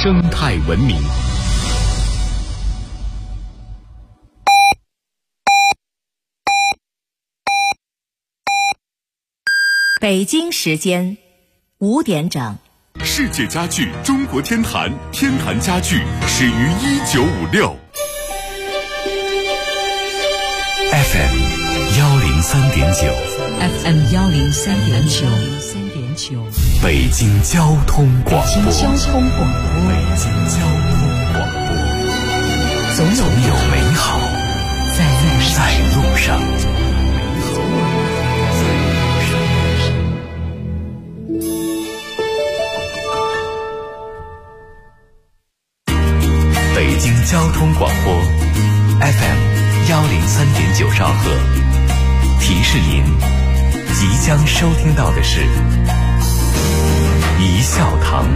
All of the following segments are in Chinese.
生态文明。 北京时间5点整。 世界家具中国天坛，天坛家具始于1956。FM 103.9 FM 103.9， 北京交通广播。 北京交通广播。 北京交通广播。 总有美好在路上。北京交通广播 FM 103.9兆赫，提示您即将收听到的是一笑堂。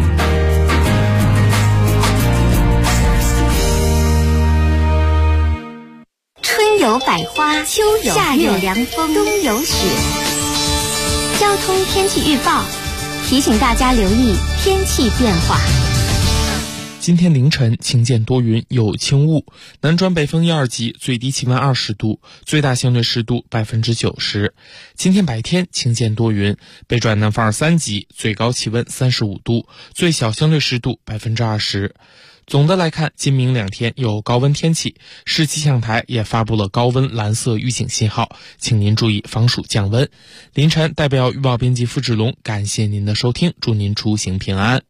春有百花，秋有夏有凉风，冬有雪。交通天气预报提醒大家留意天气变化。 今天凌晨晴间多云，有轻雾，南转北风1、2级，最低气温20度，最大相对湿度90%。今天白天晴间多云，北转南风2、3级，最高气温35度，最小相对湿度20%。总的来看，今明2天有高温天气，市气象台也发布了高温蓝色预警信号，请您注意防暑降温。凌晨代表预报编辑付志龙，感谢您的收听，祝您出行平安。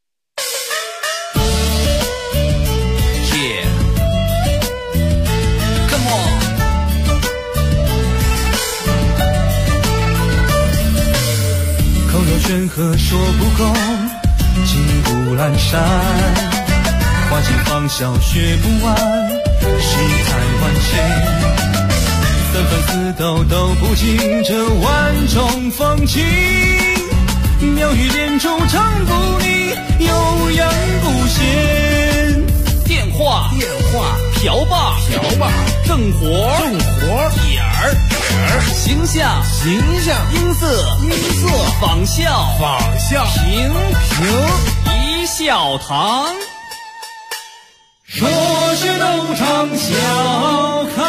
口若悬河说不够，骑虎阑珊，花尽芳笑学不完，世态万千，纷纷似斗斗不尽这万种风情，妙语连珠唱不腻，悠扬不闲。 电话瓢把正活点儿形象音色仿效评一笑堂。 说是东厂笑开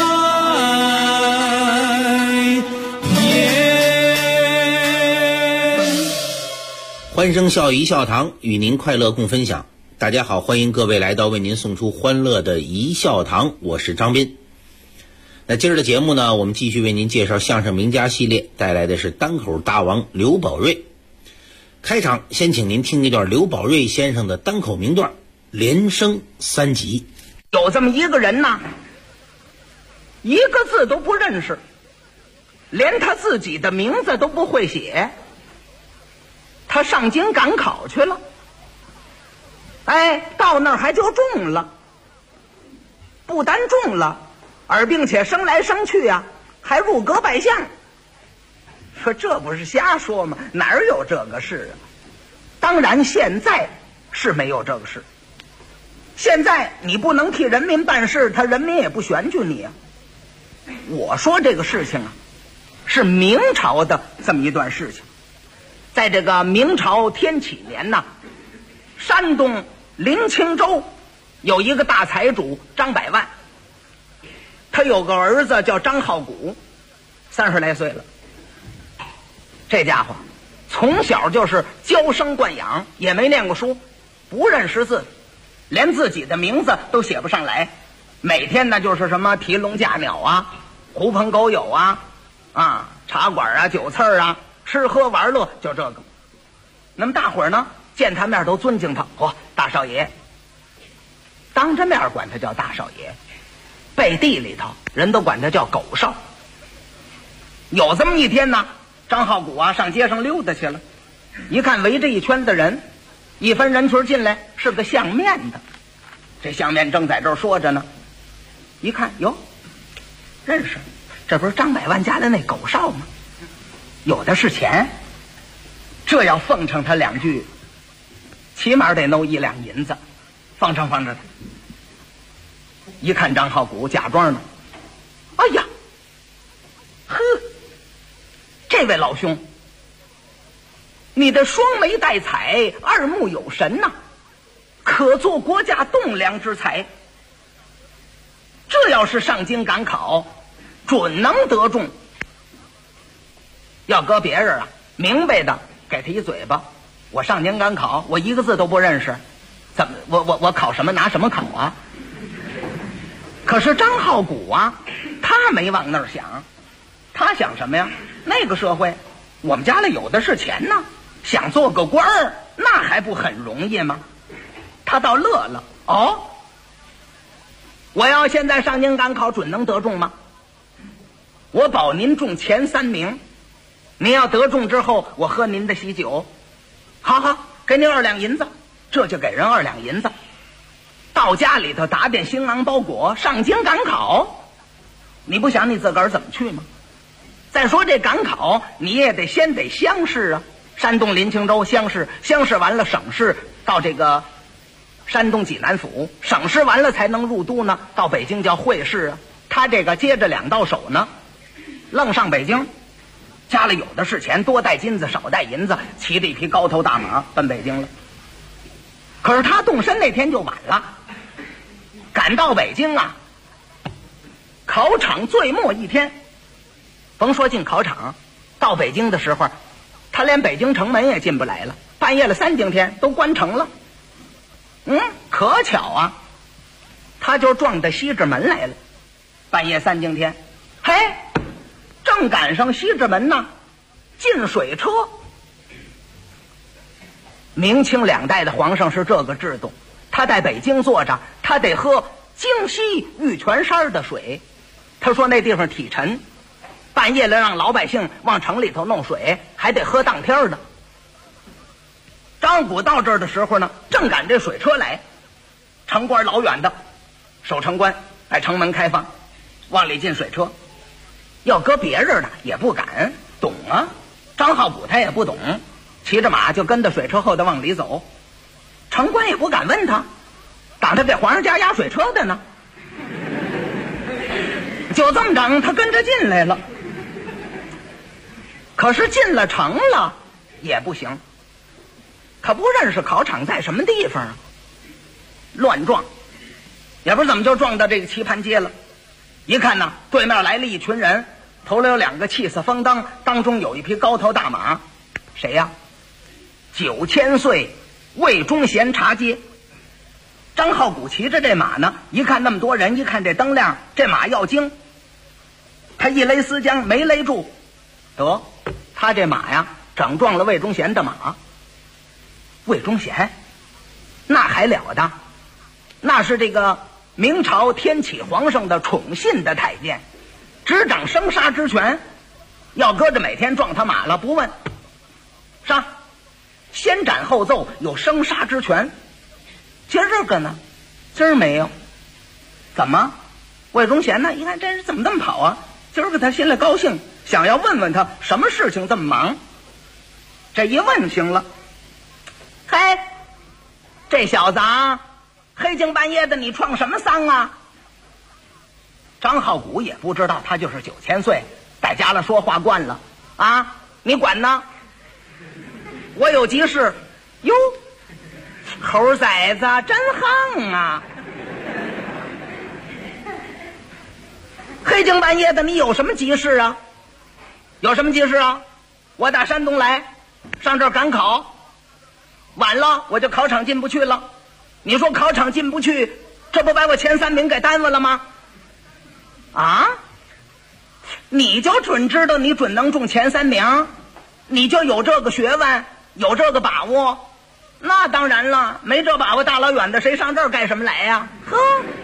颜。 欢声笑语一笑堂，与您快乐共分享。大家好，欢迎各位来到为您送出欢乐的一笑堂，我是张斌。那今儿的节目呢，我们继续为您介绍相声名家系列，带来的是单口大王刘宝瑞。开场先请您听一段刘宝瑞先生的单口名段，连升3级。 有这么一个人呢，一个字都不认识，连他自己的名字都不会写。他上京赶考去了，到那儿还就中了，不单中了，而并且升来升去啊，还入阁拜相。说这不是瞎说吗？哪儿有这个事啊？当然现在是没有这个事。现在你不能替人民办事，他人民也不选举你啊。我说这个事情啊，是明朝的这么一段事情。在这个明朝天启年呢，山东临清州有一个大财主张百万，他有个儿子叫张浩古，30来岁了。这家伙从小就是娇生惯养，也没念过书，不认识字，连自己的名字都写不上来。每天呢就是什么提笼架鸟啊，狐朋狗友啊，茶馆啊，酒肆啊，吃喝玩乐，就这个。那么大伙儿呢见他面都尊敬他，大少爷。当着面管他叫大少爷，背地里头人都管他叫狗少。有这么一天呢，张浩古啊上街上溜达去了，一看围着一圈的人，一分人群进来，是个相面的。这相面正在这儿说着呢，一看哟，认识，这不是张百万家的那狗少吗？有的是钱，这要奉承他2句，起码得弄1两银子，奉承他。一看张浩古假装呢，哎呀，这位老兄，你的双眉带彩，2目有神呐， 可做国家栋梁之才。这要是上京赶考，准能得中。要搁别人啊，明白的给他一嘴巴。我上京赶考，我一个字都不认识，怎么我考什么拿什么考啊？可是张浩古啊，他没往那儿想，他想什么呀？那个社会，我们家里有的是钱呢，想做个官儿，那还不很容易吗？他倒乐了，哦，我要现在上京赶考，准能得中吗？我保您中前3名，您要得中之后，我喝您的喜酒。好好，给您2两银子，这就给人2两银子。到家里头打点兴昂包裹，上京赶考。你不想你自个儿怎么去吗？再说这赶考，你也得先得乡试啊。山东临清州乡试，乡试完了省试，到这个山东济南府，省试完了才能入都呢，到北京叫会试啊。他这个接着2道手呢，愣上北京，家里有的是钱，多带金子少带银子，骑着一匹高头大马奔北京了。可是他动身那天就晚了，赶到北京啊，考场最末一天，甭说进考场，到北京的时候，他连北京城门也进不来了，半夜了3更天都关城了。可巧啊，他就撞到西直门来了。半夜3更天，嘿，正赶上西直门呢进水车。明清2代的皇上是这个制度，他在北京坐着，他得喝京西玉泉山的水。他说那地方体沉，半夜了让老百姓往城里头弄水，还得喝当天的。张古到这儿的时候呢，正赶这水车来，城官老远的，守城官把城门开放，往里进水车。要搁别人呢也不敢懂啊，张浩古他也不懂，骑着马就跟着水车后头往里走，城官也不敢问他，打他给皇上家压水车的呢。就这么着，他跟着进来了。可是进了城了也不行，可不认识考场在什么地方啊，乱撞，也不知怎么就撞到这个棋盘街了。一看呢，对面来了一群人，头里有2个气色风灯，当中有一匹高头大马。谁呀？9000岁魏忠贤茶街。张浩古骑着这马呢，一看那么多人，一看这灯亮，这马要惊，他一勒丝缰没勒住，得他这马呀整撞了魏忠贤的马。魏忠贤那还了得，那是这个明朝天启皇上的宠信的太监，执掌生杀之权。要搁着每天撞他马了，不问杀，先斩后奏，有生杀之权。今儿这个呢，今儿没有。怎么？魏忠贤呢？一看这人怎么这么跑啊？今儿个他心里高兴，想要问问他什么事情这么忙。这一问行了，嘿，这小子啊，黑更半夜的你创什么丧啊？张浩古也不知道，他就是9000岁，在家了说话惯了啊，你管呢？我有急事。哟，猴崽子真横啊！黑更半夜的你有什么急事啊？有什么急事啊？我打山东来，上这儿赶考，晚了我就考场进不去了。你说考场进不去，这不把我前3名给耽误了吗？啊？你就准知道你准能中前3名，你就有这个学问，有这个把握？那当然了，没这把握，大老远的谁上这儿干什么来呀？呵，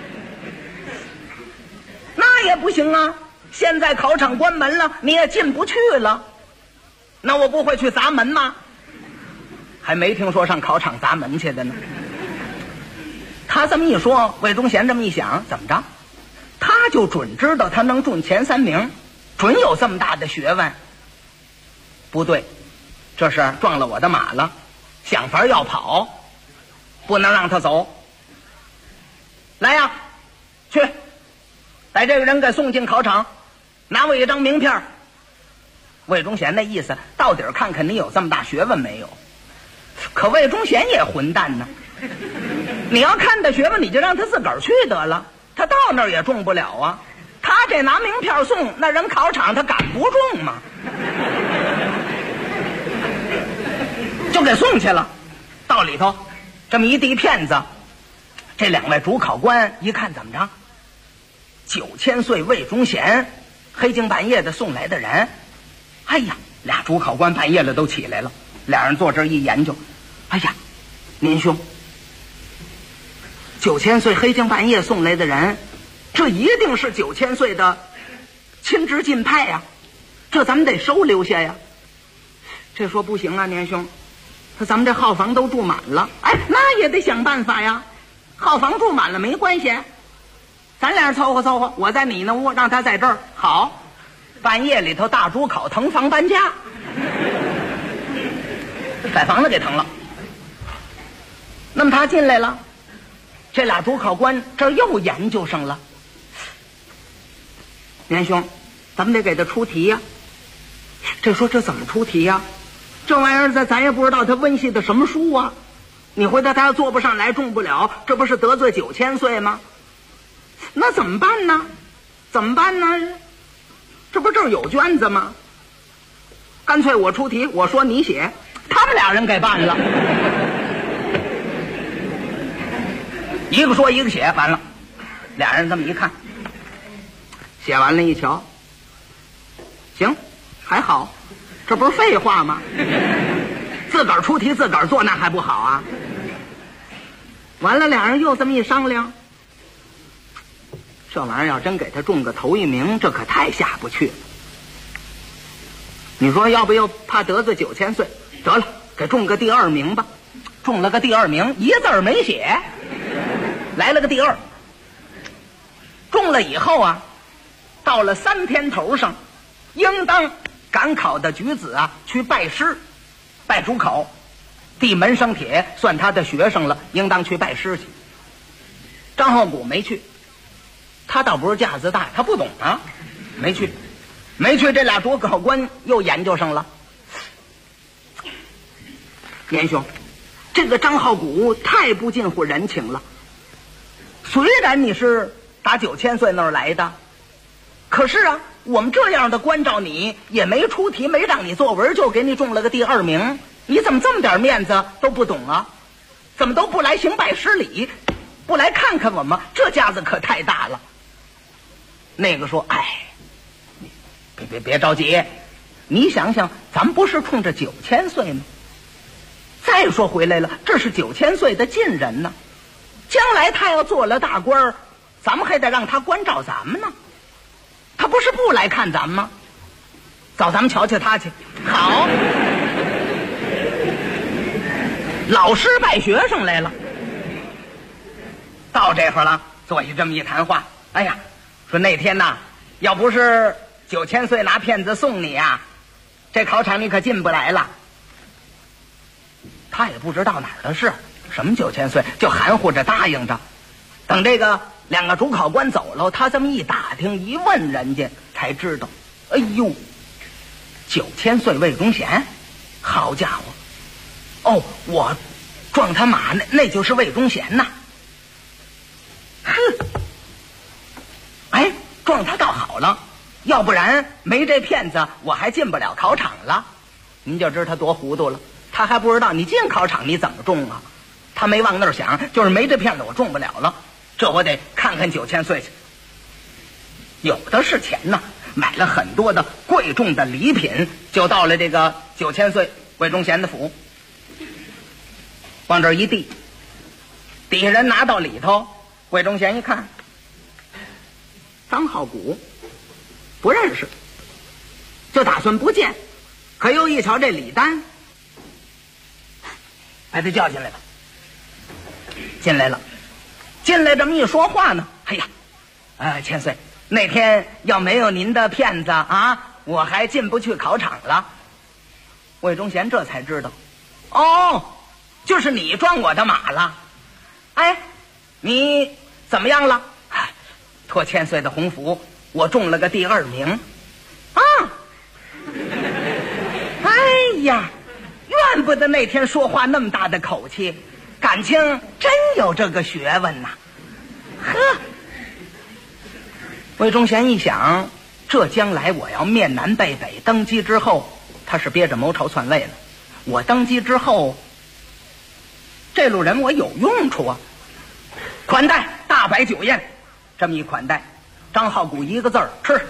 那也不行啊！现在考场关门了，你也进不去了，那我不会去砸门吗？还没听说上考场砸门去的呢。他这么一说，魏忠贤这么一想，怎么着？他就准知道他能中前3名，准有这么大的学问。不对，这是撞了我的马了，想法要跑，不能让他走。来呀，去把这个人给送进考场，拿我一张名片。魏忠贤那意思，到底看看你有这么大学问没有。可魏忠贤也混蛋呢， 你要看的学问，你就让他自个儿去得了，他到那儿也中不了啊。他这拿名片送，那人考场他敢不中吗？就给送去了。到里头这么一递片子，这2位主考官一看，怎么着，9000岁魏忠贤，黑更半夜的送来的人。哎呀，俩主考官半夜了都起来了，俩人坐这儿一研究，哎呀，您兄，9000岁黑更半夜送来的人，这一定是9000岁的亲直进派呀，这咱们得收留下呀。这说不行啊，年兄，说咱们这号房都住满了，哎，那也得想办法呀。号房住满了没关系，咱俩凑合凑合，我在你那屋，让他在这儿。好，半夜里头大主考腾房搬家，把房子给腾了。那么他进来了，这俩主考官这儿又研究上了。年兄，咱们得给他出题呀。这说这怎么出题呀？这玩意儿咱也不知道他温习的什么书啊。你回头他要做不上来，中不了，这不是得罪9000岁吗？那怎么办呢？怎么办呢？这不这儿有卷子吗？干脆我出题，我说你写，他们俩人给办了。一个说一个写，完了，俩人这么一看，写完了一瞧，行，还好，这不是废话吗？自个儿出题自个儿做，那还不好啊？完了，俩人又这么一商量，这玩意儿要真给他中个头1名，这可太下不去了。你说要不又怕得罪9000岁，得了，给中个第2名吧。中了个第2名，一字儿没写，来了个第2。中了以后啊，到了3天头上，应当赶考的举子啊去拜师，拜主考，递门生帖，算他的学生了，应当去拜师去。张浩古没去，他倒不是架子大，他不懂啊，没去。这俩主考官又研究上了。年兄，这个张浩古太不近乎人情了。虽然你是打9000岁那儿来的，可是啊，我们这样的关照你，也没出题，没让你作文，就给你中了个第2名。你怎么这么点面子都不懂啊？怎么都不来行拜师礼，不来看看我们？这架子可太大了。那个说，哎，别着急，你想想，咱们不是冲着9000岁吗？再说回来了，这是9000岁的近人呢，将来他要做了大官，咱们还得让他关照咱们呢。他不是不来看咱们吗？走，咱们瞧瞧他去。好，老师拜学生来了。到这会儿了，坐下这么一谈话。哎呀，说那天呐，要不是9000岁拿片子送你啊，这考场你可进不来了。他也不知道哪儿的事，什么9000岁，就含糊着答应着。等这个2个主考官走了，他这么一打听一问人家，才知道，哎呦，9000岁魏忠贤，好家伙！哦，我撞他马那就是魏忠贤呐。哼，哎，撞他倒好了，要不然没这片子，我还进不了考场了。您就知道他多糊涂了，他还不知道你进考场你怎么中啊？他没往那儿想，就是没这片子我中不了了。这我得看看9000岁去，有的是钱呐，买了很多的贵重的礼品，就到了这个9000岁魏忠贤的府，往这儿一递，底下人拿到里头，魏忠贤一看，张浩古不认识，就打算不见，可又一瞧这礼单，把他叫进来了。进来了，进来这么一说话呢，哎呀，千岁，那天要没有您的片子啊，我还进不去考场了。魏忠贤这才知道，哦，就是你撞我的马了。哎，你怎么样了？托千岁的鸿福，我中了个第2名啊！哎呀，怨不得那天说话那么大的口气， 感情真有这个学问呐！呵，魏忠贤一想，这将来我要面南背北，登基之后，他是憋着谋朝篡位了。我登基之后，这路人我有用处啊！款待大摆酒宴，这么一款待，张浩古一个字儿吃。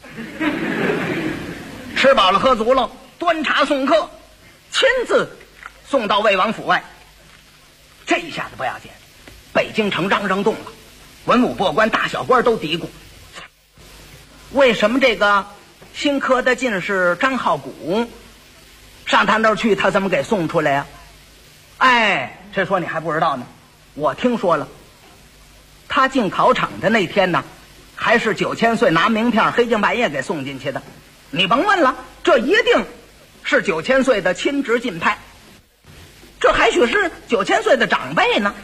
吃饱了喝足了，端茶送客，亲自送到魏王府外。这一下子不要紧，北京城嚷嚷动了，文武百官大小官都嘀咕，为什么这个新科的进士张浩古上他那儿去，他怎么给送出来呀？哎，这说你还不知道呢，我听说了，他进考场的那天呢，还是9000岁拿名片黑更半夜给送进去的。你甭问了，这一定是9000岁的亲直进派，这还许是9000岁的长辈呢。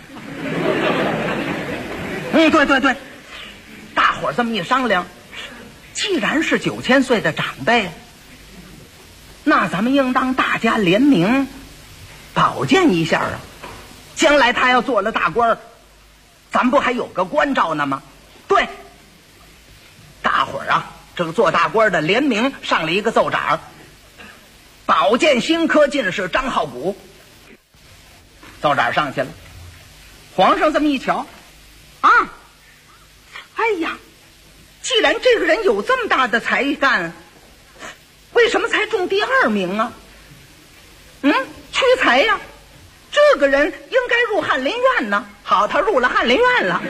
对，大伙儿这么一商量，既然是9000岁的长辈，那咱们应当大家联名保荐一下啊！将来他要做了大官，咱不还有个关照呢吗？对，大伙儿啊，这个做大官的联名上了一个奏章，保荐新科进士张浩古。奏章上去了，皇上这么一瞧，啊，哎呀，既然这个人有这么大的才干，为什么才中第2名啊？屈才呀，这个人应该入翰林院呢。好，他入了翰林院了。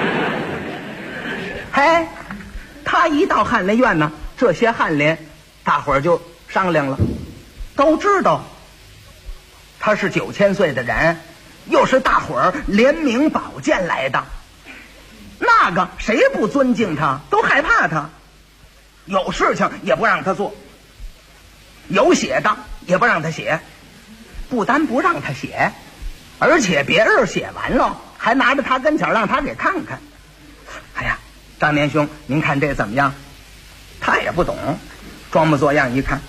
嘿，他一到翰林院呢，这些翰林大伙儿就商量了，都知道他是9000岁的人，又是大伙儿联名保荐来的，那个谁不尊敬他，都害怕他，有事情也不让他做，有写的也不让他写，不单不让他写，而且别人写完了还拿着他跟前让他给看看。哎呀，张年兄，您看这怎么样？他也不懂，装模作样一看，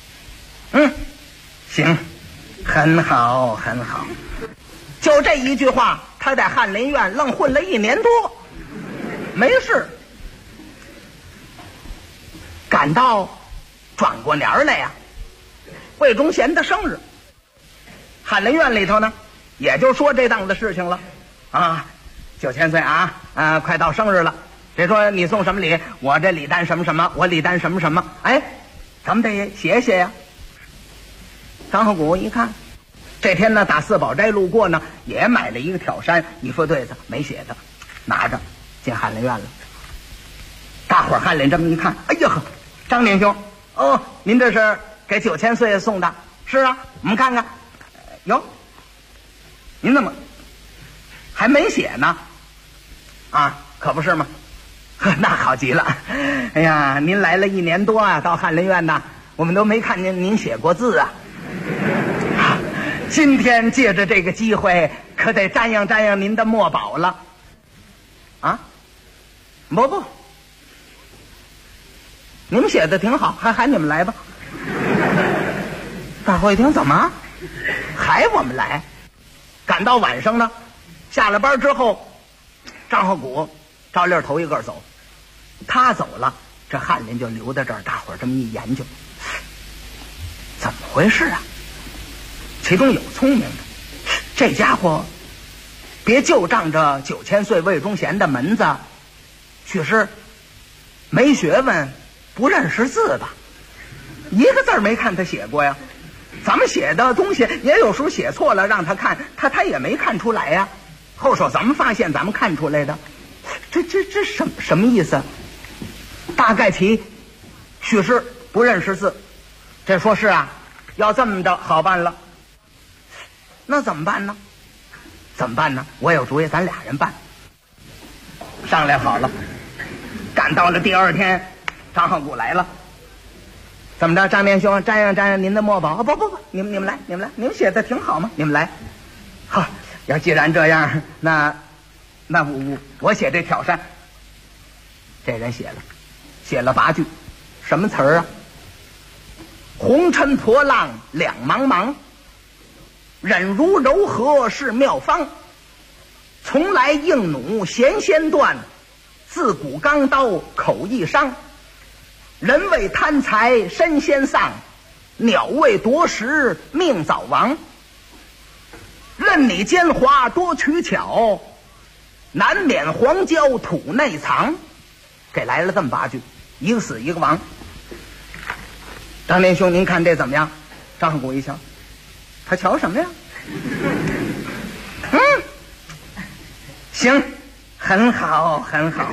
行，很好很好。就这一句话，他在翰林院愣混了1年多，没事。赶到转过年来呀，魏忠贤的生日，翰林院里头呢，也就说这档子事情了啊。9000岁啊，快到生日了。谁说你送什么礼？我这礼单什么什么，我礼单什么什么。哎，咱们得写写呀。张浩古一看，这天呢打4宝斋路过呢，也买了一个挑衫，一副对子没写的，拿着进翰林院了。大伙儿翰林这么一看，哎呀呵，张年兄，哦，您这是给9000岁送的？是啊，我们看看。哟，您怎么还没写呢？啊，可不是吗？那好极了。哎呀，您来了1年多啊，到翰林院呐，我们都没看见您写过字啊。今天借着这个机会，可得瞻仰瞻仰您的墨宝了。啊，不，你们写的挺好，还喊你们来吧。大伙一听，怎么还我们来？赶到晚上呢，下了班之后，张浩古照例头一个走，他走了，这翰林就留在这儿，大伙儿这么一研究，怎么回事啊？其中有聪明的，这家伙别就仗着9000岁魏忠贤的门子，许是没学问，不认识字吧？一个字没看他写过呀。咱们写的东西也有时候写错了，让他看，他也没看出来呀。后手咱们发现，咱们看出来的，这什么意思？大概其许是不认识字。这说是啊，要这么着好办了。那怎么办呢？我有主意，咱俩人办。商量好了，赶到了第2天，张浩古来了。怎么着，张年兄，瞻仰您的墨宝。不，你们来，你们写的挺好吗？你们来。好，要既然这样，那我写这挑衫。这人写了8句，什么词儿啊？红尘破浪两茫茫， 忍如柔和是妙方，从来硬弩弦先断，自古钢刀口易伤。人为贪财身先丧，鸟为夺食命早亡。任你奸猾多取巧，难免黄胶土内藏。给来了这么8句，一个死一个亡。张连兄，您看这怎么样？张鹤谷一瞧，他瞧什么呀？行，很好，很好，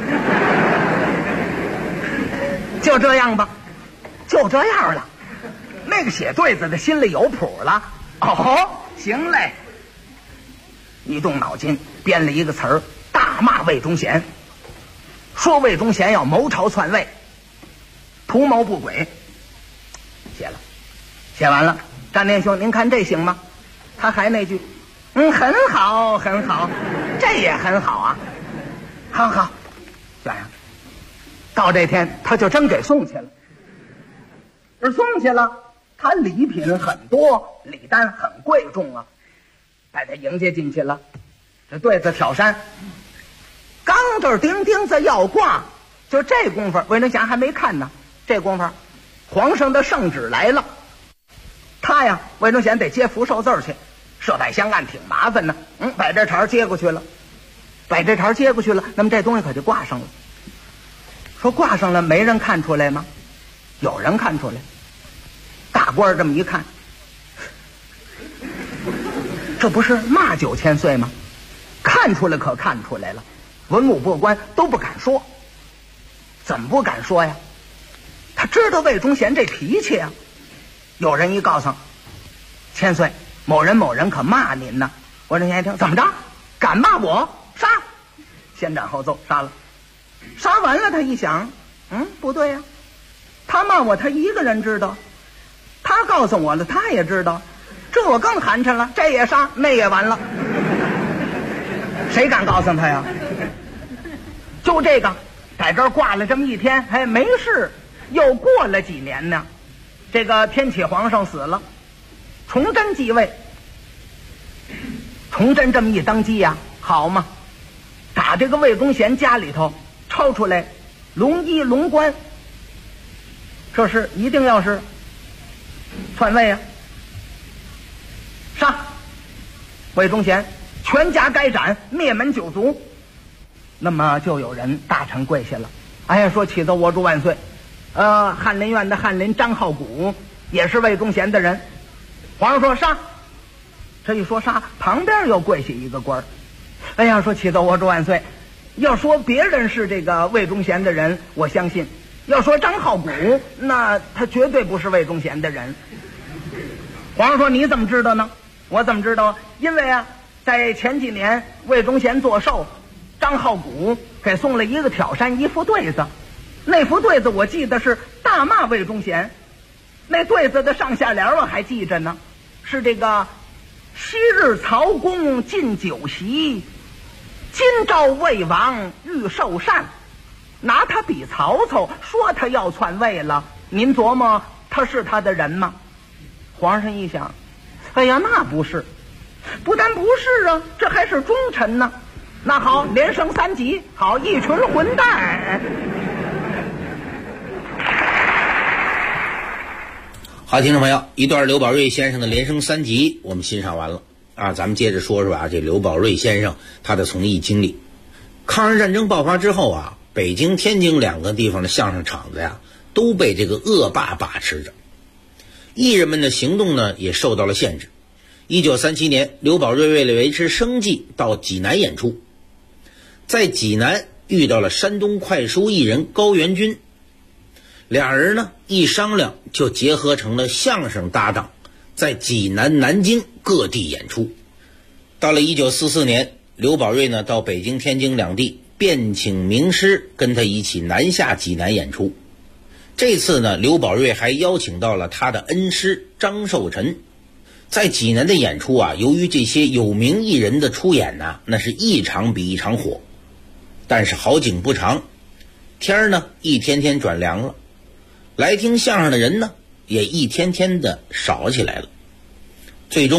就这样吧，就这样了。那个写对子的心里有谱了。哦，行嘞，一动脑筋编了一个词儿，大骂魏忠贤，说魏忠贤要谋朝篡位，图谋不轨。写了，写完了。张连兄，您看这行吗？他还那句，很好，很好，这也很好啊。好好，这样，到这天他就真给送去了。而送去了，他礼品很多，礼单很贵重啊，把他迎接进去了。这对子挑山，刚这钉钉子要挂，就这功夫，魏忠贤还没看呢。这功夫，皇上的圣旨来了。他呀，魏忠贤得接福寿字去，设摆香案挺麻烦的。把这茬接过去了，把这茬接过去了，那么这东西可就挂上了。说挂上了，没人看出来吗？有人看出来。大官这么一看，这不是骂9000岁吗？看出来可看出来了。文武百官都不敢说。怎么不敢说呀？他知道魏忠贤这脾气啊。有人一告诉千岁，某人某人可骂您呢。魏忠贤一听，怎么着？敢骂我？杀！先斩后奏，杀了。杀完了，他一想，不对呀，他骂我，他一个人知道，他告诉我了，他也知道，这我更寒碜了，这也杀，那也完了，谁敢告诉他呀？就这个，在这儿挂了这么一天，没事。又过了几年呢，这个天启皇上死了，崇祯继位。崇祯这么一登基呀，好嘛，打这个魏忠贤家里头抄出来龙衣龙冠，这是一定要是篡位啊！杀魏忠贤，全家该斩，灭门9族。那么就有人大臣跪下了，哎呀，说启奏我主万岁。翰林院的翰林张浩古也是魏忠贤的人。皇上说杀，这一说杀，旁边又跪下一个官儿。哎呀，说启奏我主万岁，要说别人是这个魏忠贤的人，我相信；要说张浩古，那他绝对不是魏忠贤的人。皇上说你怎么知道呢？我怎么知道？因为啊，在前几年魏忠贤做寿，张浩古给送了一个挑山一副对子。那幅对子我记得是大骂魏忠贤，那对子的上下联我还记着呢，是这个昔日曹公进酒席，今朝魏王欲受禅，拿他比曹操，说他要篡位了，您琢磨他是他的人吗？皇上一想，哎呀，那不是，不但不是啊，这还是忠臣呢。那好，连升3级，好，一群混蛋。 好，听众朋友，一段刘宝瑞先生的连升3级我们欣赏完了啊，咱们接着说说啊，这刘宝瑞先生他的从艺经历。抗日战争爆发之后啊，北京、天津2个地方的相声场子呀，都被这个恶霸把持着，艺人们的行动呢也受到了限制。1937年，刘宝瑞为了维持生计，到济南演出，在济南遇到了山东快书艺人高元军。俩人呢一商量就结合成了相声搭档，在济南、南京各地演出。到了1944年，刘宝瑞呢到北京、天津2地遍请名师跟他一起南下济南演出。这次呢，刘宝瑞还邀请到了他的恩师张寿臣。在济南的演出啊，由于这些有名艺人的出演呢，那是一场比一场火。但是好景不长，天儿呢一天天转凉了，来听相声的人呢也一天天的少起来了。最终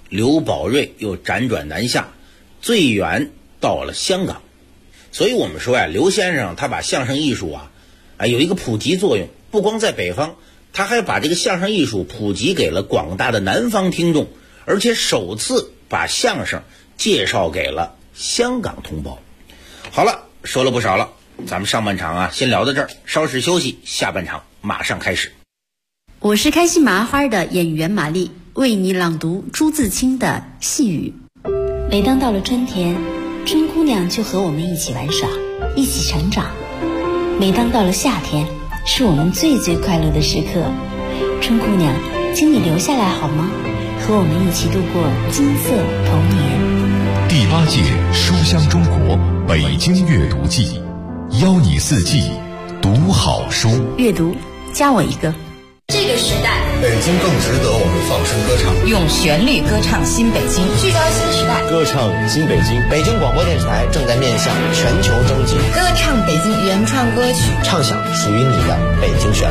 刘宝瑞又辗转南下，最远到了香港。所以我们说呀，刘先生他把相声艺术有一个普及作用，不光在北方，他还把这个相声艺术普及给了广大的南方听众，而且首次把相声介绍给了香港同胞。好了，说了不少了，咱们上半场先聊到这儿，稍事休息，下半场马上开始。 我是开心麻花的演员玛丽，为你朗读朱自清的细雨。 每当到了春天，春姑娘就和我们一起玩耍，一起成长。每当到了夏天，是我们最快乐的时刻。春姑娘，请你留下来好吗？和我们一起度过金色童年。 第8届书香中国北京阅读季，邀你四季读好书。 阅读，加我一个。 这个时代， 北京更值得我们放声歌唱， 用旋律歌唱新北京，聚焦新时代， 歌唱新北京。北京广播电视台正在面向全球征集， 歌唱北京原创歌曲， 唱响属于你的北京旋律。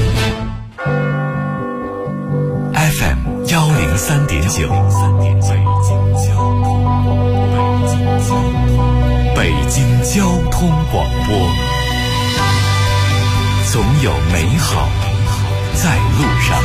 FM 103.9，北京交通广播，总有美好在路上。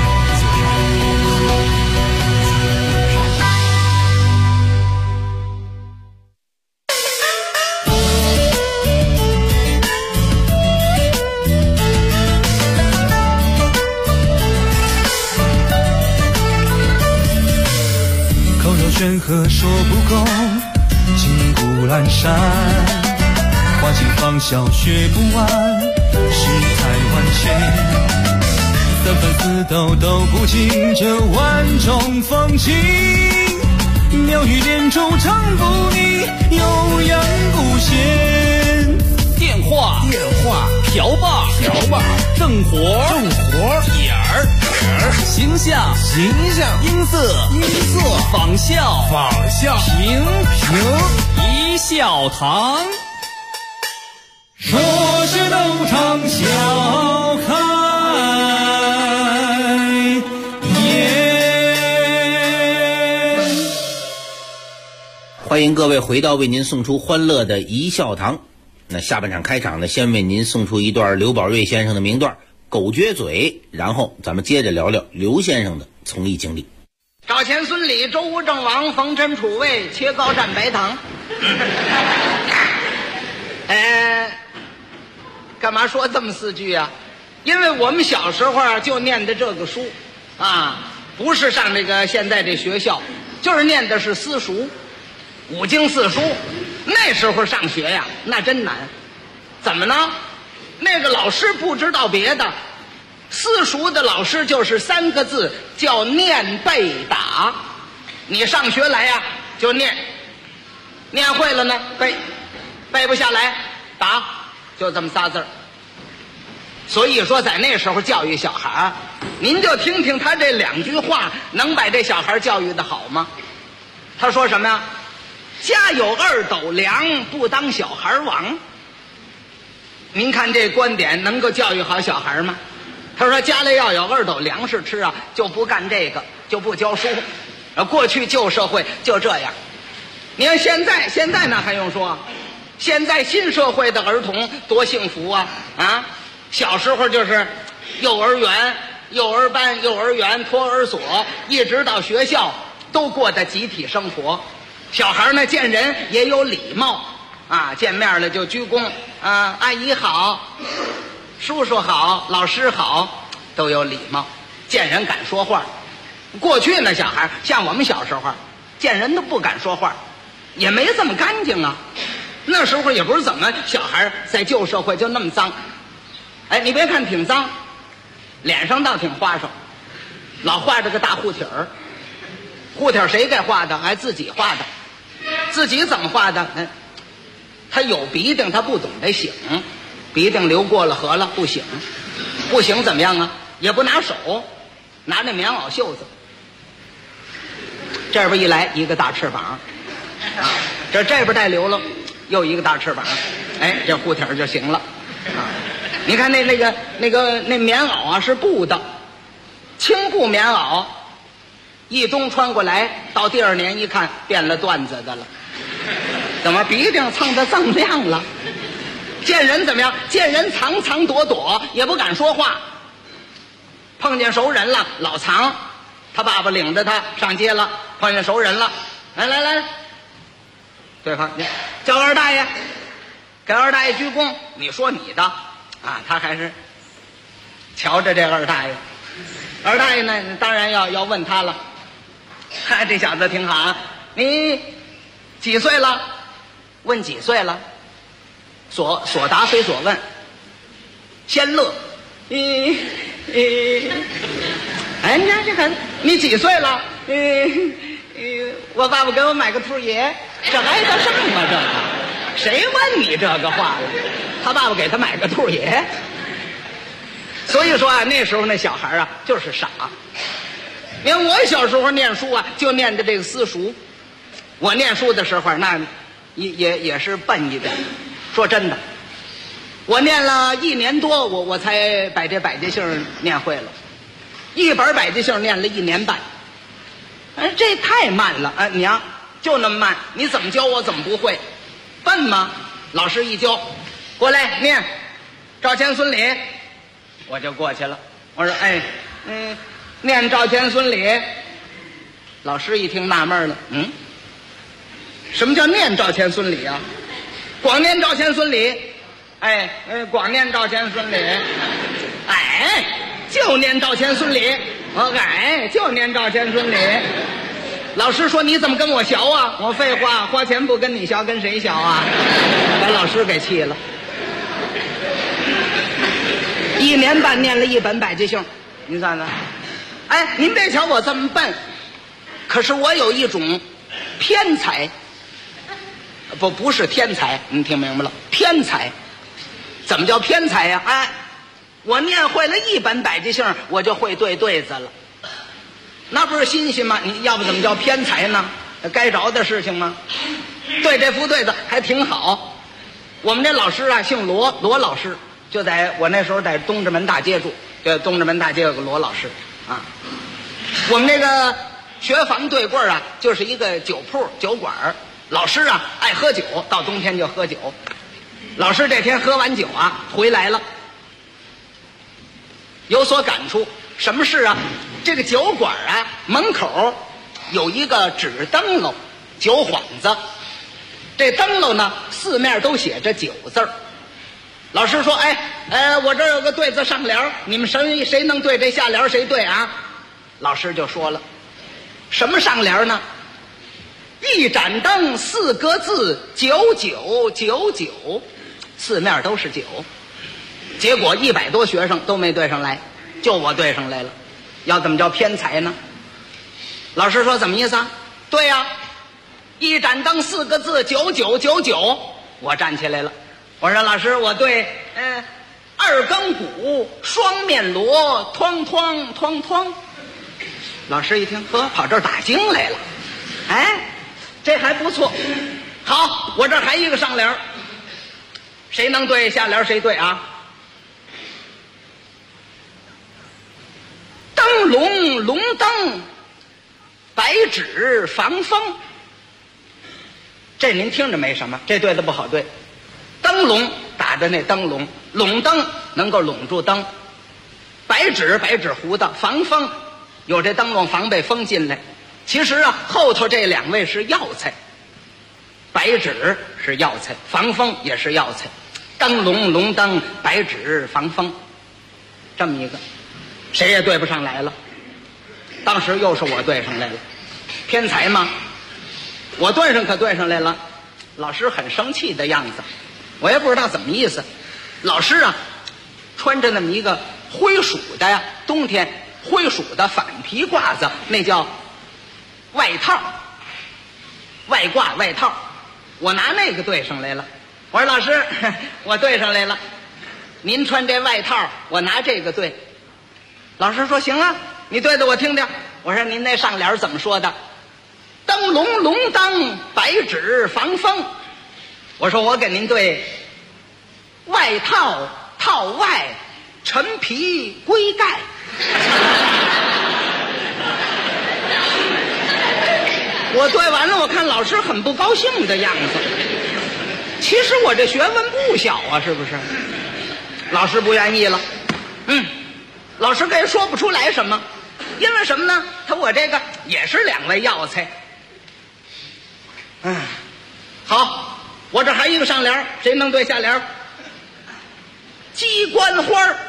口有悬河说不够，金谷阑珊，花尽芳笑学不完，世态万千。三番四斗斗不尽这万种风情，妙语连珠唱不腻，悠扬不闲。 电话瓢把正活点儿形象音色仿效评一笑堂。 说是斗场笑看欢迎各位回到为您送出欢乐的一笑堂。那下半场开场呢，先为您送出一段刘宝瑞先生的名段《狗撅嘴》，然后咱们接着聊聊刘先生的从艺经历。 赵钱孙李周吴郑王冯陈楚卫切糕蘸白糖。干嘛说这么4句啊？因为我们小时候就念的这个书不是上这个现在这学校，就是念的是私塾，5经4书。那时候上学呀，那真难。怎么呢？那个老师不知道别的，私塾的老师就是3个字，叫念背打。你上学来呀，就念会了呢背不下来打，就这么仨字儿。所以说在那时候教育小孩，您就听听他这2句话，能把这小孩教育的好吗？他说什么呀？家有2斗粮，不当小孩王。您看这观点能够教育好小孩吗？他说家里要有2斗粮食吃就不干这个，就不教书。过去旧社会就这样。你看现在呢还用说？现在新社会的儿童多幸福啊！小时候就是幼儿园、幼儿班、幼儿园、托儿所，一直到学校，都过的集体生活。小孩呢见人也有礼貌见面了就鞠躬阿姨好，叔叔好，老师好，都有礼貌，见人敢说话。过去呢小孩像我们小时候见人都不敢说话，也没这么干净啊。那时候也不是怎么小孩在旧社会就那么脏。你别看挺脏，脸上倒挺花哨，老画着个大护体儿。护体儿谁给画的？自己画的。自己怎么画的？他有鼻涕，他不懂得擤，鼻涕流过了河了不擤，不擤怎么样啊？也不拿手，拿那棉袄袖子，这边一来一个大翅膀这边带流了又一个大翅膀，这护体儿就行了你看那棉袄是布的，轻布棉袄， 一冬穿过来，到第二年一看变了段子的了，怎么鼻顶蹭得锃亮了？见人怎么样？见人藏藏躲躲，也不敢说话。碰见熟人了，老藏。他爸爸领着他上街了，碰见熟人了，来，对方叫二大爷，给二大爷鞠躬。你说你的啊，他还是瞧着这二大爷。二大爷呢，当然要问他了。看这小子挺好啊，你几岁了？问几岁了？所答非所问，先乐。哎，你看这孩子，你几岁了？我爸爸给我买个兔爷，这挨得上吗？这个谁问你这个话了？他爸爸给他买个兔爷。所以说啊，那时候那小孩啊就是傻。你看我小时候念书啊，就念的这个私塾。我念书的时候那也是笨一点。说真的，我念了1年多，我才把这百家姓念会了。一本百家姓念了1年半，这太慢了啊！娘就那么慢，你怎么教我怎么不会？笨吗？老师一教，过来念赵钱孙李，我就过去了。我说念赵钱孙李。老师一听纳闷了，什么叫念赵钱孙李啊？光念赵钱孙李，光念赵钱孙李，就念赵钱孙李，就念赵钱孙李。老师说你怎么跟我学啊？我废话，花钱不跟你学，跟谁学啊？把老师给气了。1年半念了1本百家姓，您看看。您别瞧我这么笨，可是我有一种偏才。不是天才，你听明白了？偏才。怎么叫偏才呀？我念会了1本百家姓，我就会对对子了，那不是新鲜吗？你要不怎么叫偏才呢？该着的事情吗？对这副对子还挺好。我们这老师啊，姓罗，罗老师，就在我那时候在东直门大街住，这东直门大街有个罗老师啊。我们这个学房对过啊，就是一个酒铺酒馆。老师啊爱喝酒，到冬天就喝酒。老师这天喝完酒啊回来了，有所感触。什么事啊？这个酒馆啊门口有一个纸灯笼，酒幌子。这灯笼呢4面都写着9字。老师说我这儿有个对子上联，你们谁能对这下联谁对啊？老师就说了，什么上联呢？一盏灯4个字，9999，4面都是9。结果100多学生都没对上来，就我对上来了。要怎么叫偏才呢？老师说怎么意思啊？对呀，一盏灯4个字，9999。我站起来了，我说老师，我对2更鼓，双面锣，哐哐哐哐。老师一听，呵，跑这儿打经来了。这还不错。好，我这还一个上联，谁能对下联谁对啊？灯笼龙灯，白纸防风。这您听着没什么，这对的不好对。灯笼打的那灯笼，笼灯能够笼住灯，白纸糊的防风，有这灯笼防备风进来。其实啊，后头这2位是药材，白纸是药材，防风也是药材。灯笼龙灯，白纸防风，这么一个，谁也对不上来了。当时又是我对上来了，偏才吗？我对上可对上来了。老师很生气的样子，我也不知道怎么意思。老师啊，穿着那么一个灰鼠的呀，冬天灰鼠的反皮褂子，那叫外套，外褂外套。我拿那个对上来了。我说老师，我对上来了，您穿这外套，我拿这个对。老师说行啊，你对的我听听。我说您那上联怎么说的？灯笼龙灯，白纸防风。我说我给您对外套套外，陈皮龟盖。 我对完了，我看老师很不高兴的样子。其实我这学问不小啊，是不是？老师不愿意了。老师也说不出来什么，因为什么呢？我这个也是2味药材。好，我这还一个上联，谁能对下联？鸡冠花儿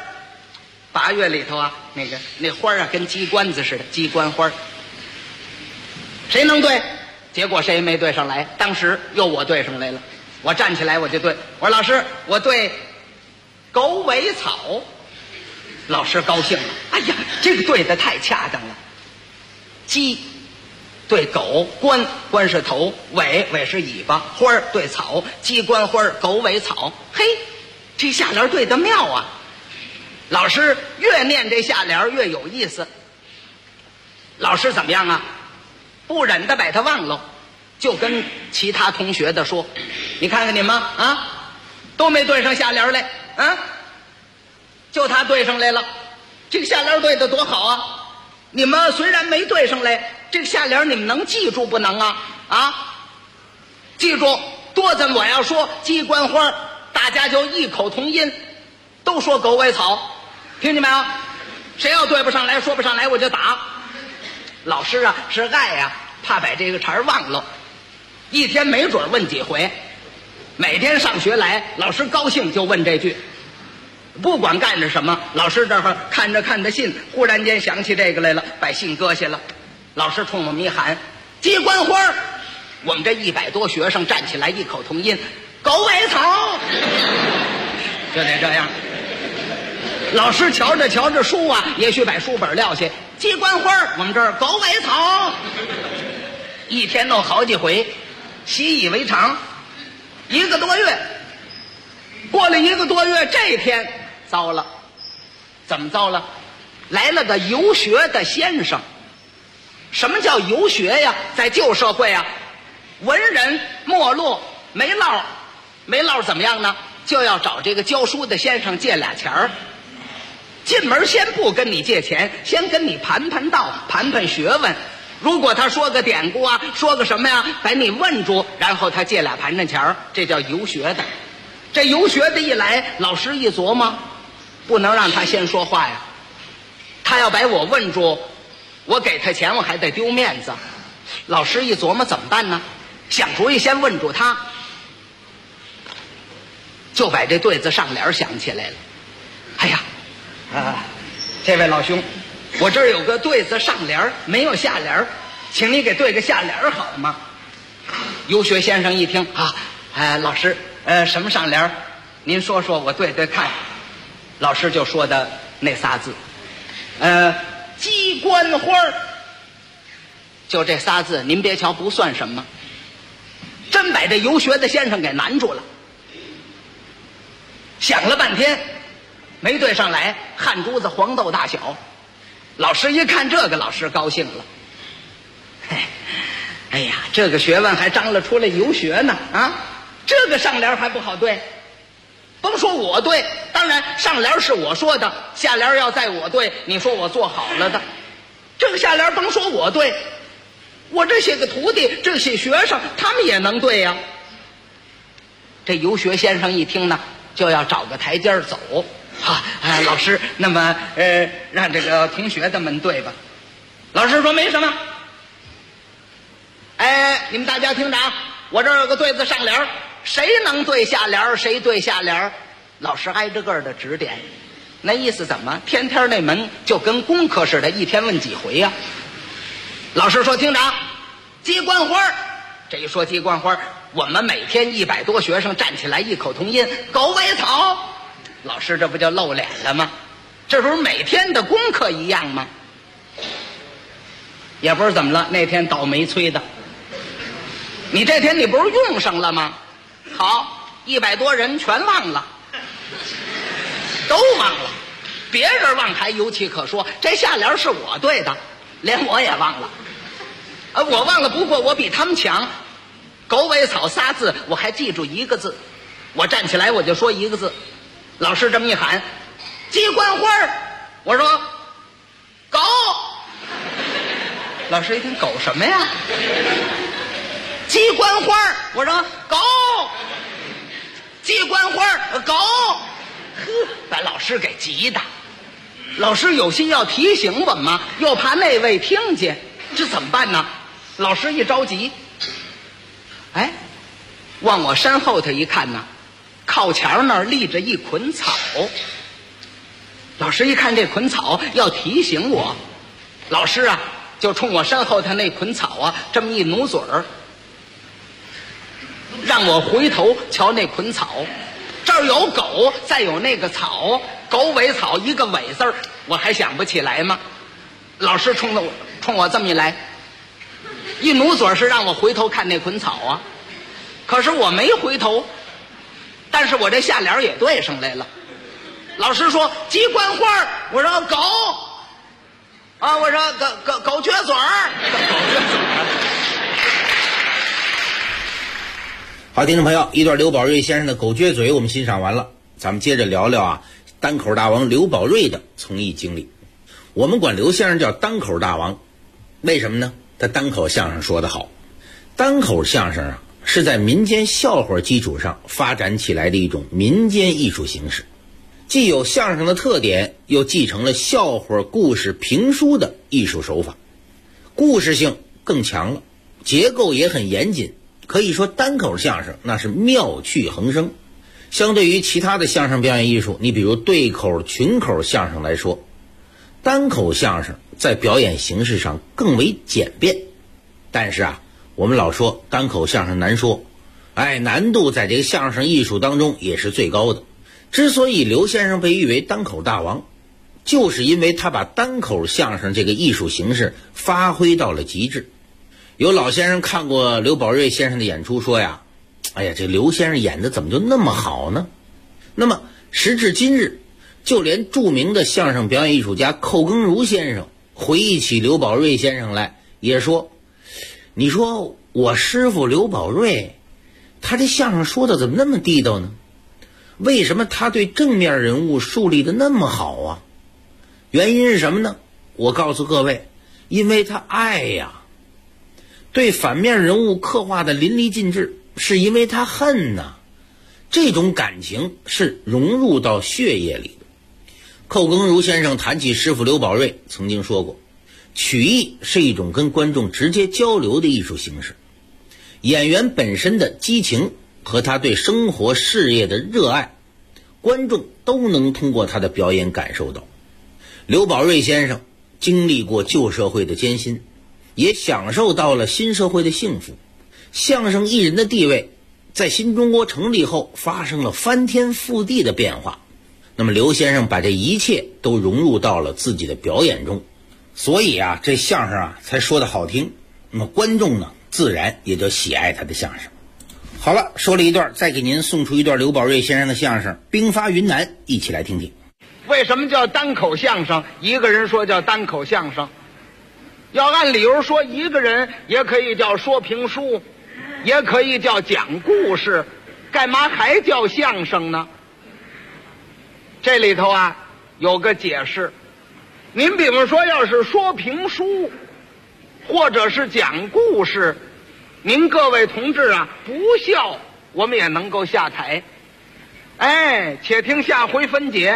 ，8月里头啊，那花啊跟鸡冠子似的，鸡冠花儿。谁能对？结果谁也没对上来。当时又我对上来了，我站起来我就对，我说老师，我对狗尾草。老师高兴了，哎呀，这个对的太恰当了。鸡对狗，冠是头，尾是尾巴，花儿对草，鸡冠花儿，狗尾草。嘿，这下联对得妙啊！老师越念这下联越有意思。老师怎么样啊？不忍得把它忘了，就跟其他同学的说：“你看看你们啊，都没对上下联来啊，就他对上来了。这个下联对的多好啊！你们虽然没对上来，这个下联你们能记住不能啊？啊，记住，多咱我要说鸡冠花，大家就异口同音，都说狗尾草，听见没有？谁要对不上来，说不上来，我就打。”老师啊是爱呀，怕把这个茬忘了，一天没准问几回。每天上学来，老师高兴就问这句，不管干着什么，老师这儿看着信，忽然间想起这个来了，把信搁下了。老师冲我们一喊：“鸡冠花！”我们这100多学生站起来，异口同音：“狗尾草！”就得这样。老师瞧着书啊，也许把书本撂下，鸡冠花，我们这儿狗尾草，一天弄好几回，习以为常。1个多月，过了1个多月，这天糟了，怎么糟了？来了个游学的先生。什么叫游学呀？在旧社会啊，文人没落，没落怎么样呢？就要找这个教书的先生借俩钱儿。进门先不跟你借钱，先跟你盘道，盘学问。如果他说个典故啊，说个什么呀，把你问住，然后他借俩盘缠钱儿，这叫游学的。这游学的一来，老师一琢磨，不能让他先说话呀。他要把我问住，我给他钱，我还得丢面子。老师一琢磨怎么办呢？想主意先问住他，就把这对子上联想起来了。哎呀，这位老兄，我这儿有个对子上联没有下联，请你给对个下联好吗？游学先生一听老师，什么上联？您说说，我对对看。老师就说的那仨字，鸡冠花，就这仨字，您别瞧不算什么，真把这游学的先生给难住了。想了半天没对上来，汗珠子黄豆大小。老师一看这个，老师高兴了。哎呀，这个学问还张了出来游学呢啊！这个上联还不好对，甭说我对，当然上联是我说的，下联要在我对，你说我做好了的。这个下联甭说我对，我这些个徒弟，这些学生，他们也能对呀。这游学先生一听呢，就要找个台阶走。老师，那么让这个同学的们对吧？老师说没什么。你们大家听着啊，我这儿有个对子上联，谁能对下联，谁对下联。老师挨着个的指点，那意思怎么？天天那门就跟功课似的，一天问几回呀？老师说听着啊，鸡冠花，这一说鸡冠花，我们每天100多学生站起来异口同音，狗尾草。老师这不就露脸了吗？这不是每天的功课一样吗？也不是怎么了，那天倒霉催的。你这天你不是用上了吗？好，100多人全忘了，都忘了。别人忘还有其可说，这下联是我对的，连我也忘了。我忘了，不过我比他们强。狗尾草仨字我还记住1个字，我站起来我就说1个字。老师这么一喊，鸡冠花，我说狗， 老师一听狗什么呀？鸡冠花，我说狗。鸡冠花，狗。呵，把老师给急的。老师有心要提醒我们嘛，又怕那位听见，这怎么办呢？老师一着急，哎，往我身后头一看呢，靠墙那儿立着一捆草。老师一看这捆草要提醒我，老师啊就冲我身后头那捆草啊这么一努嘴儿，让我回头瞧那捆草。这儿有狗，再有那个草，狗尾草一个尾字儿，我还想不起来吗？老师冲我这么一来，一努嘴是让我回头看那捆草啊，可是我没回头，但是我这下联也对上来了。老师说鸡冠花，我说狗啊，我说狗撅嘴儿，狗撅嘴儿。 好，听众朋友，一段刘宝瑞先生的狗撅嘴我们欣赏完了，咱们接着聊聊单口大王刘宝瑞的从艺经历。我们管刘先生叫单口大王，为什么呢？他单口相声说得好。单口相声是在民间笑话基础上发展起来的一种民间艺术形式，既有相声的特点，又继承了笑话、故事、评书的艺术手法，故事性更强了，结构也很严谨。可以说单口相声那是妙趣横生。相对于其他的相声表演艺术，你比如对口、群口相声来说，单口相声在表演形式上更为简便。但是我们老说单口相声难说，难度在这个相声艺术当中也是最高的。之所以刘先生被誉为单口大王，就是因为他把单口相声这个艺术形式发挥到了极致。有老先生看过刘宝瑞先生的演出说呀，这刘先生演的怎么就那么好呢？那么时至今日，就连著名的相声表演艺术家寇更如先生回忆起刘宝瑞先生来，也说，你说我师父刘宝瑞，他这相声说的怎么那么地道呢？为什么他对正面人物树立的那么好啊？原因是什么呢？我告诉各位，因为他爱呀。对反面人物刻画的淋漓尽致，是因为他恨呐。这种感情是融入到血液里的。寇更如先生谈起师父刘宝瑞曾经说过，曲艺是一种跟观众直接交流的艺术形式，演员本身的激情和他对生活事业的热爱，观众都能通过他的表演感受到。刘宝瑞先生经历过旧社会的艰辛，也享受到了新社会的幸福，相声艺人的地位在新中国成立后发生了翻天覆地的变化。那么刘先生把这一切都融入到了自己的表演中，所以这相声才说得好听，那么观众呢自然也就喜爱他的相声。好了，说了一段，再给您送出一段刘宝瑞先生的相声《兵发云南》，一起来听听。 为什么叫单口相声？一个人说叫单口相声，要按理由说，一个人也可以叫说评书，也可以叫讲故事，干嘛还叫相声呢？这里头有个解释。您比方说，要是说评书或者是讲故事，您各位同志不笑，我们也能够下台。且听下回分解，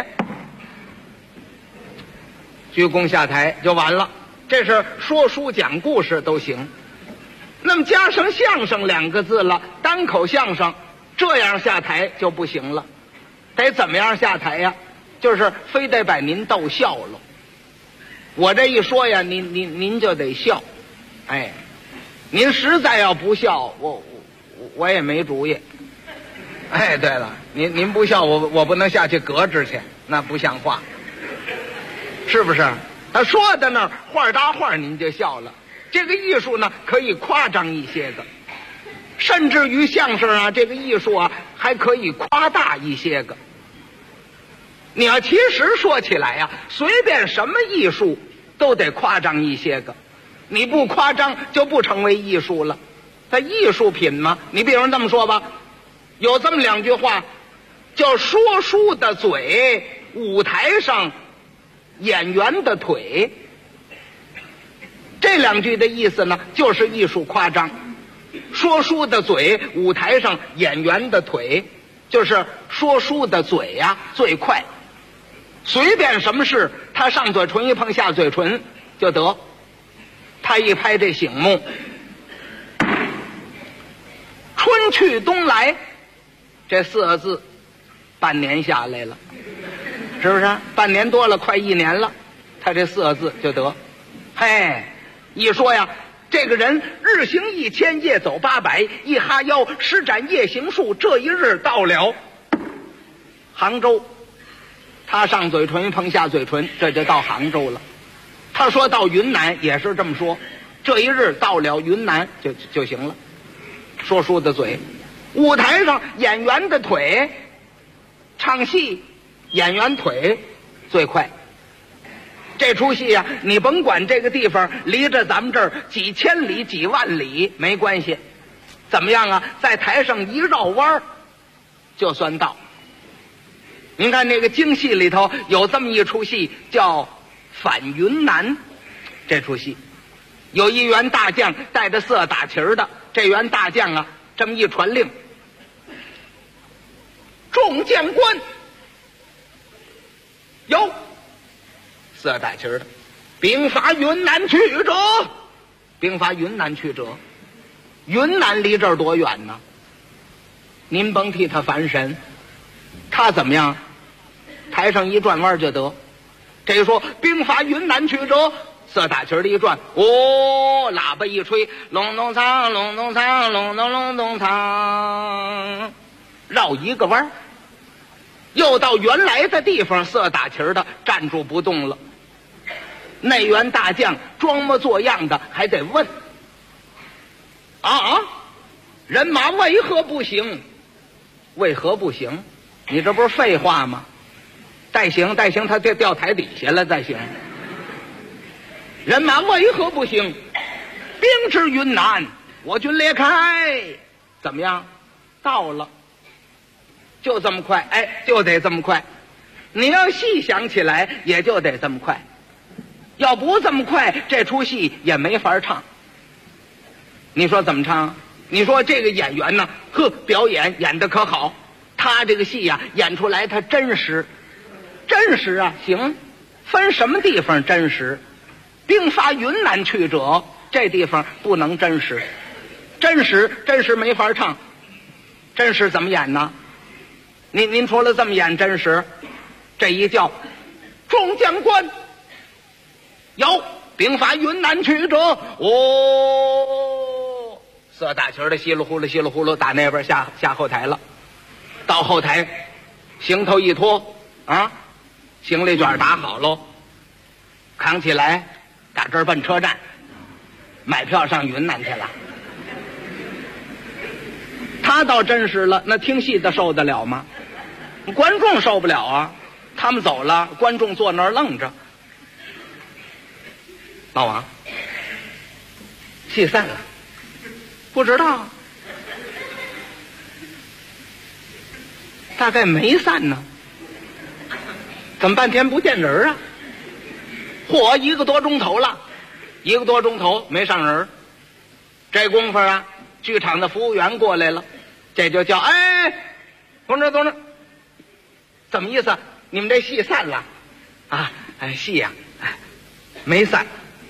鞠躬下台就完了。这是说书讲故事都行。那么加上相声两个字了，单口相声，这样下台就不行了。得怎么样下台呀？就是非得把您逗笑了。我这一说呀，您就得笑。您实在要不笑，我也没主意。对了，您不笑，我不能下去革职去，那不像话，是不是？他说的那儿话搭话，您就笑了。这个艺术呢，可以夸张一些个，甚至于相声这个艺术还可以夸大一些个。你要其实说起来随便什么艺术都得夸张一些个，你不夸张就不成为艺术了。它艺术品嘛，你比如这么说吧，有这么两句话，叫说书的嘴，舞台上演员的腿。这这两句的意思呢，就是艺术夸张。说书的嘴，舞台上演员的腿，就是说书的嘴呀最快，随便什么事他上嘴唇一碰下嘴唇就得。他一拍这醒目，春去冬来，这4个字半年下来了，是不是？半年多了，快1年了，他这4个字就得。嘿，一说呀，这个人日行1000，夜走800，一哈腰施展夜行术，这一日到了杭州。他上嘴唇碰下嘴唇，这就到杭州了。他说到云南也是这么说，这一日到了云南就行了。说书的嘴，舞台上演员的腿，唱戏演员腿最快。这出戏呀，你甭管这个地方离着咱们这儿几千里几万里没关系，怎么样啊？在台上一绕弯就算到。您看那个京戏里头有这么一出戏叫反云南，这出戏有一员大将带着4打旗的，这员大将啊这么一传令，众将官有4打旗的，兵发云南去者，兵发云南去者。云南离这儿多远呢？您甭替他烦神，他怎么样？台上一转弯就得。这一说兵发云南去者，4打旗的一转，哦，喇叭一吹，隆咚锵，隆咚锵，隆咚隆咚锵，绕一个弯，又到原来的地方，4打旗的站住不动了。那员大将装模作样的还得问：啊，人马为何不行？为何不行？你这不是废话吗？带行，他掉台底下了，再行。人马为何不行？兵至云南，我军裂开，怎么样？到了，就这么快，哎，就得这么快。你要细想起来，也就得这么快。要不这么快，这出戏也没法唱。你说怎么唱？你说这个演员呢，表演演得可好，他这个戏呀，演出来他真实。真实啊，行，分什么地方真实？兵发云南去者，这地方不能真实，真实没法唱。真实怎么演呢？您除了这么演真实，这一叫众将官有兵发云南去者，哦，4打旗的稀里呼噜打那边下后台了。到后台行头一脱啊，行李卷打好喽，扛起来，打这儿奔车站，买票上云南去了。他倒真实了，那听戏的受得了吗？观众受不了啊！他们走了，观众坐那儿愣着。老王，戏散了，不知道，大概没散呢。怎么半天不见人啊？嚯，1个多钟头了，1个多钟头没上人。这功夫啊，剧场的服务员过来了，这就叫哎，同志，怎么意思？你们这戏散了啊？哎，戏呀，没散，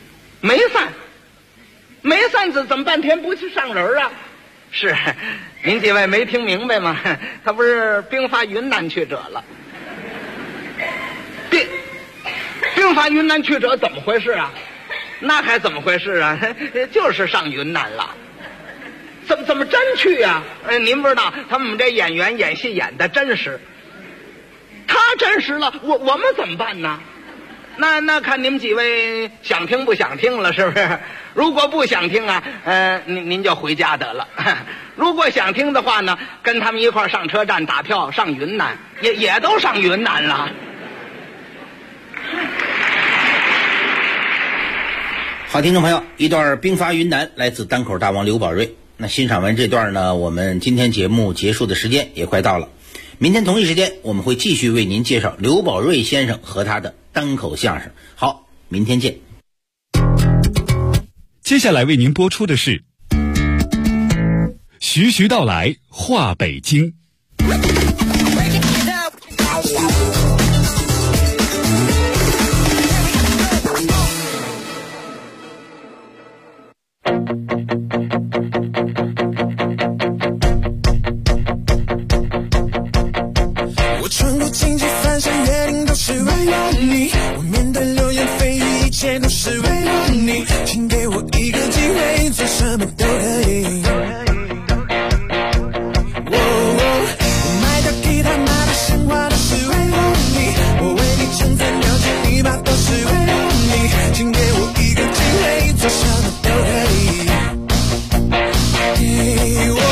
怎么半天不去上人啊？是，您几位没听明白吗？他不是兵发云南去者了。兵发云南去者怎么回事啊？那还怎么回事啊？就是上云南了。怎么真去啊？您不知道，他们这演员演戏演的真实。他真实了，我们怎么办呢？那看你们几位想听不想听了，是不是？如果不想听啊，您就回家得了。如果想听的话呢，跟他们一块上车站打票上云南，也都上云南了。 好，听众朋友，一段兵发云南来自单口大王刘宝瑞。那欣赏完这段呢，我们今天节目结束的时间也快到了。明天同一时间，我们会继续为您介绍刘宝瑞先生和他的单口相声。好，明天见。 接下来为您播出的是徐徐道来话北京。 我穿过荆棘翻山越岭都是为了你，我面对流言蜚语一切都是为了你，请给我一个机会，做什么都可以。我买的吉他买的鲜花都是为了你，我为你撑伞了解泥巴都是为了你，请给我一个机会，做什么都可以。给我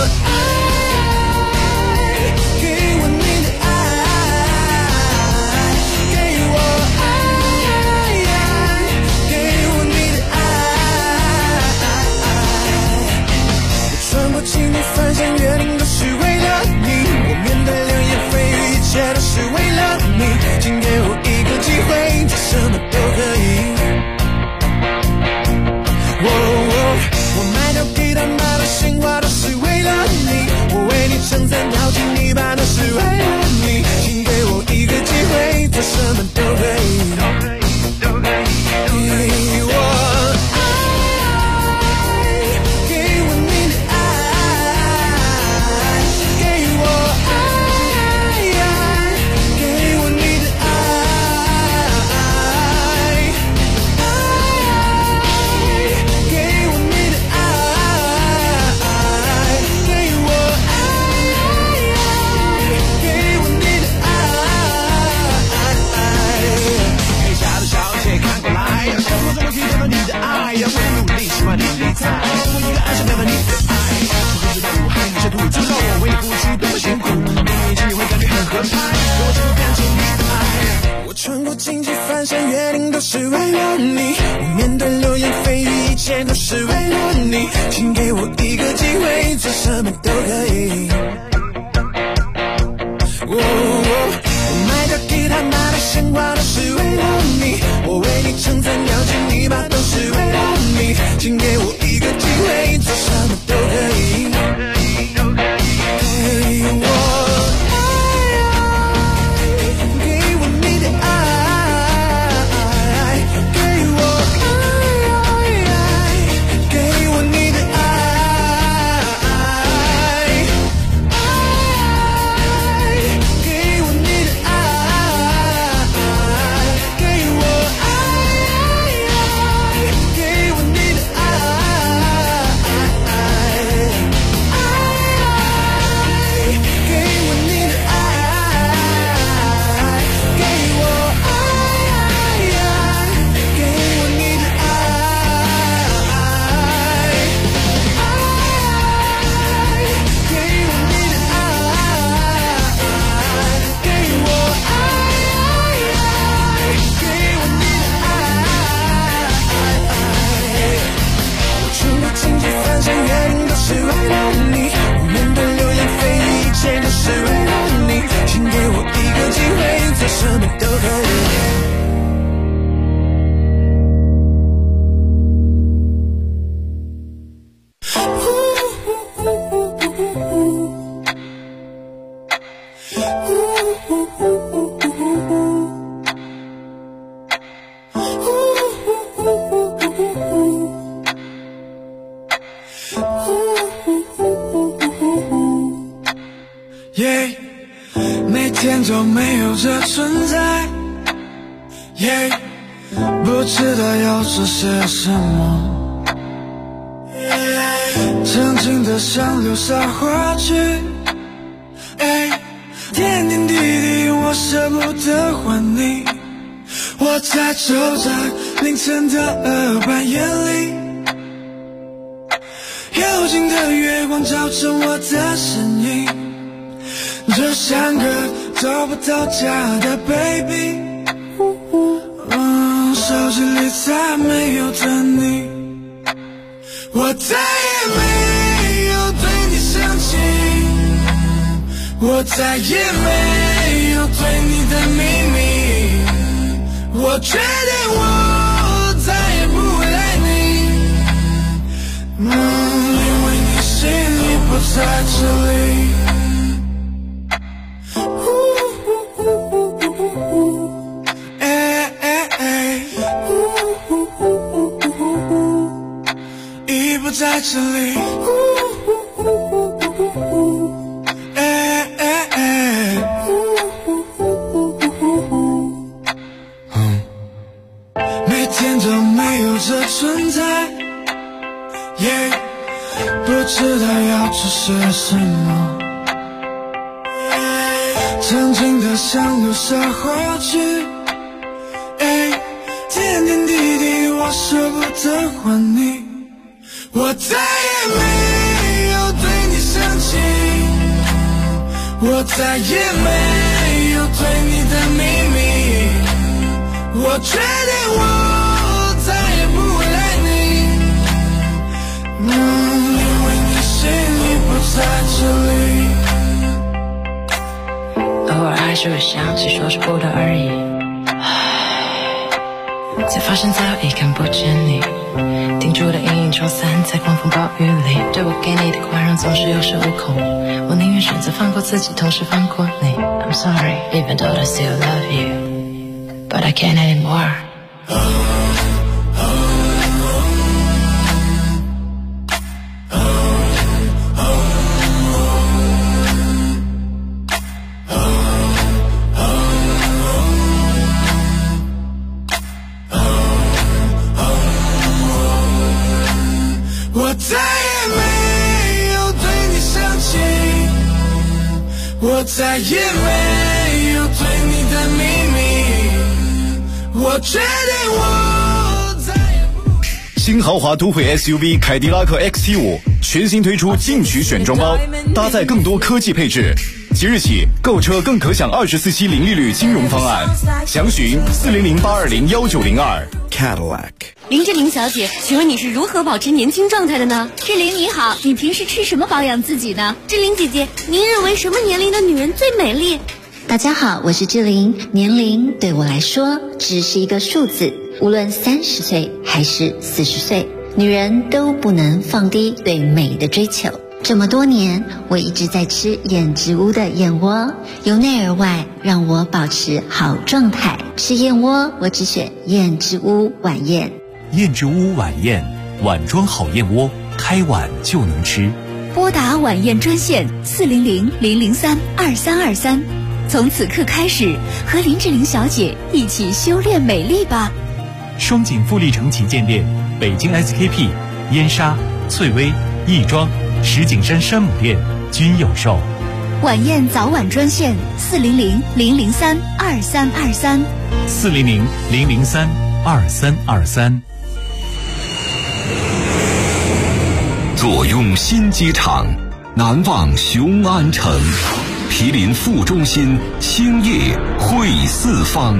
翻山越岭都是为了你，我面对流言蜚语一切都是为了你，请给我一个机会，做什么都可以。我买到吉他买到鲜花都是为了你，我为你撑伞跳进泥巴都是为了你，请给我一个机会，做什么都可以。给我我穿过荆棘翻山越岭都是为了你，我面对流言蜚语一切都是为了你，请给我一个机会，做什么都可以。我买的吉他买的鲜花都是为了你，我为你撑伞了解泥巴都是为了你，请给我一个机会，做什么都可以。给我每天都没有这存在，不知道要做些什么，曾经的想留下话去，点点滴滴我舍不得还你，我在走在凌晨的半夜里，幽静的月光照着我的身影，就像个找不到家的 baby， 手机里再没有的你，我再也没有对你生气，我再也没有对你的秘密，我决定我再也不会爱你， 因为你心里不在这里。已不在这里。每天都没有这存在，不知道要做些什么。曾经的想留下回去，点点滴滴我舍不得还你。我再也没有对你生气，我再也没有对你的秘密，我决定我再也不会爱你，因为你心里不在这里。 偶尔还是会想起说是不得而已，才发现早已看不见你，定住的阴影冲散在狂风暴雨里，对我给你的宽容总是有恃无恐，我宁愿选择放过自己，同时放过你。I'm sorry, even though I still love you, but I can't anymore. 我再也没有对你生气，我再也没有对你的秘密，我决定我再也不。 新豪华都会 SUV 凯迪拉克 XT5 全新推出进取选装包，搭载更多科技配置。即日起购车更可享24期零利率金融方案，详询400-820-1902 Cadillac。 林志玲小姐，请问你是如何保持年轻状态的呢？志玲你好，你平时吃什么保养自己呢？志玲姐姐，您认为什么年龄的女人最美丽？ 大家好，我是志玲。年龄对我来说只是一个数字，无论30岁还是40岁，女人都不能放低对美的追求。这么多年，我一直在吃燕之屋的燕窝，由内而外让我保持好状态。吃燕窝，我只选燕之屋晚宴。 燕之屋晚宴，碗装好燕窝，开碗就能吃。 拨打晚宴专线400-003-2323，从此刻开始，和林志玲小姐一起修炼美丽吧。 双井富力城旗舰店、北京 SKP、燕莎、翠微、亦庄、石景山山姆店均有售。 晚宴早晚专线400-003-2323 400-003-2323。 坐拥新机场，难忘雄安城，毗邻副中心，兴业汇四方。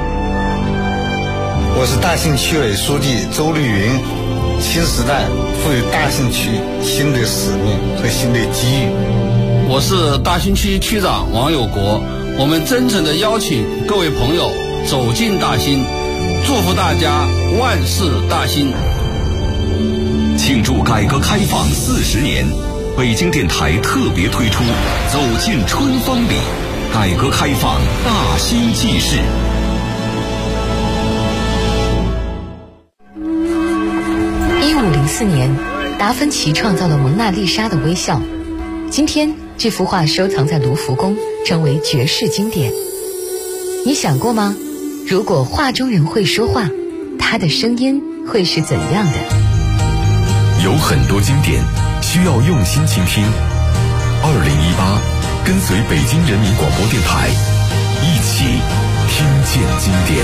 我是大兴区委书记周绿云。新时代赋予大兴区新的使命和新的机遇。 我是大兴区区长王有国，我们真诚地邀请各位朋友走进大兴，祝福大家万事大兴。 庆祝改革开放40年，北京电台特别推出走进春芳里，改革开放大兴纪事。 1504年，达芬奇创造了蒙娜丽莎的微笑。今天，这幅画收藏在卢浮宫，成为绝世经典。你想过吗？如果画中人会说话，他的声音会是怎样的？ 有很多经典需要用心倾听。2018，跟随北京人民广播电台，一起听见经典。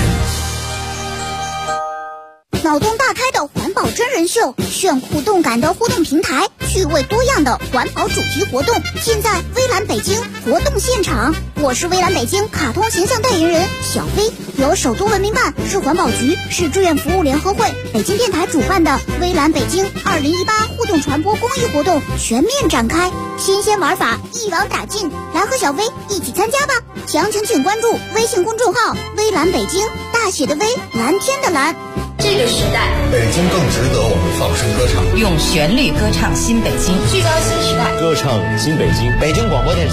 脑洞大开的环保真人秀，炫酷动感的互动平台，趣味多样的环保主题活动，尽在微蓝北京活动现场。我是微蓝北京卡通形象代言人小飞。 由首都文明办、市环保局、市志愿服务联合会、北京电台主办的微蓝北京2018互动传播公益活动全面展开，新鲜玩法一网打尽，来和小薇一起参加吧！详情请关注微信公众号“微蓝北京”，大写的微，蓝天的蓝。 这个时代， 北京更值得我们放声歌唱， 用旋律歌唱新北京，聚焦新时代， 歌唱新北京。北京广播电视台。